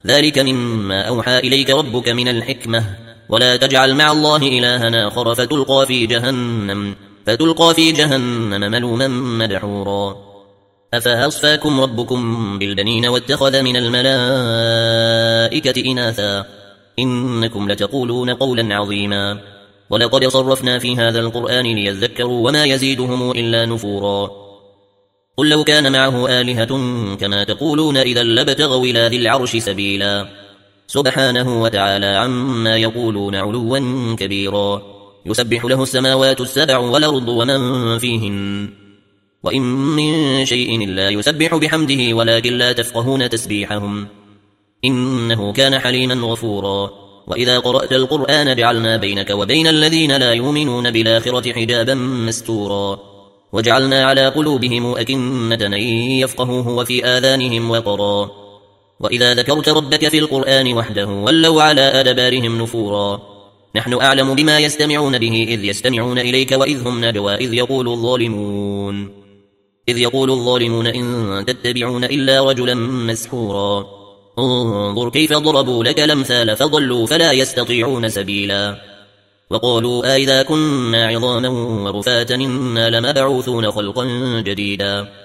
ذلك مما أوحى إليك ربك من الحكمة ولا تجعل مع الله إلها آخر فتلقى في جهنم ملوما مدحورا أفأصفاكم ربكم بالبنين واتخذ من الملائكة إناثا إنكم لتقولون قولا عظيما ولقد صرفنا في هذا القرآن ليذكروا وما يزيدهم إلا نفورا قل لو كان معه آلهة كما تقولون إذا لابتغوا إلى ذي العرش سبيلا سبحانه وتعالى عما يقولون علوا كبيرا يسبح له السماوات السبع والأرض ومن فيهن وإن من شيء إلا يسبح بحمده ولكن لا تفقهون تسبيحهم إنه كان حليما غفورا وإذا قرأت القرآن جعلنا بينك وبين الذين لا يؤمنون بالآخرة حجابا مستورا وجعلنا على قلوبهم أكنة أن يفقهوه وفي آذانهم وقرا وإذا ذكرت ربك في القرآن وحده ولوا على أدبارهم نفورا نحن أعلم بما يستمعون به إذ يستمعون إليك وإذ هم نجوى إذ يقول الظالمون إن تتبعون إلا رجلا مسحورا انظر كيف ضربوا لك الأمثال فضلوا فلا يستطيعون سبيلا وقالوا أئذا كنا عظاما ورفاتا إنا لمبعوثون خلقا جديدا